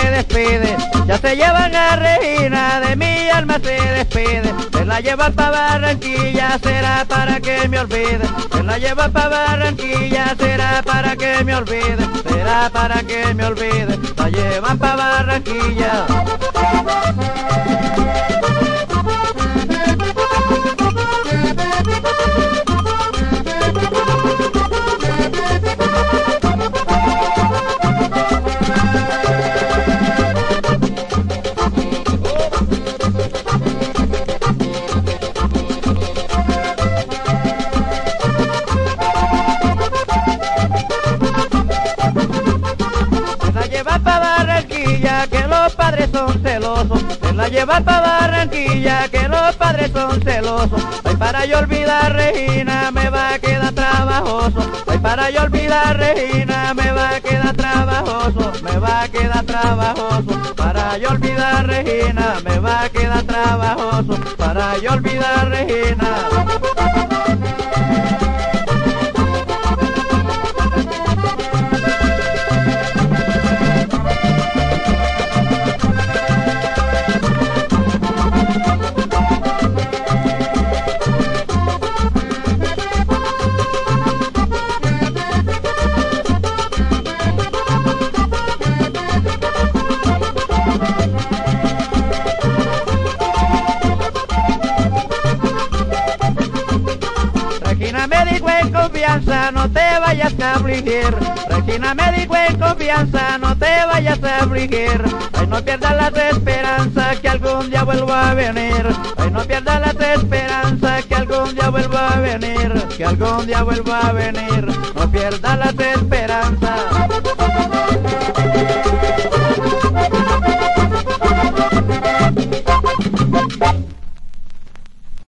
despide, ya se llevan a Regina, de mi alma se despide, se la llevan pa' Barranquilla, será para que me olvide, se la llevan pa' Barranquilla, será para que me olvide, será para que me olvide, la llevan pa' Barranquilla. Que los padres son celosos, se la lleva pa' Barranquilla, que los padres son celosos. Ay, para yo olvidar Regina me va a quedar trabajoso, ay, para yo olvidar Regina me va a quedar trabajoso, me va a quedar trabajoso, para yo olvidar Regina me va a quedar trabajoso, para yo olvidar Regina. Regina me dijo en confianza, no te vayas a afligir. Regina me dijo en confianza, no te vayas a afligir. Ay, no pierdas las esperanzas que algún día vuelva a venir. Ay, no pierdas las esperanzas que algún día vuelva a venir. Que algún día vuelva a venir. No pierdas las esperanzas.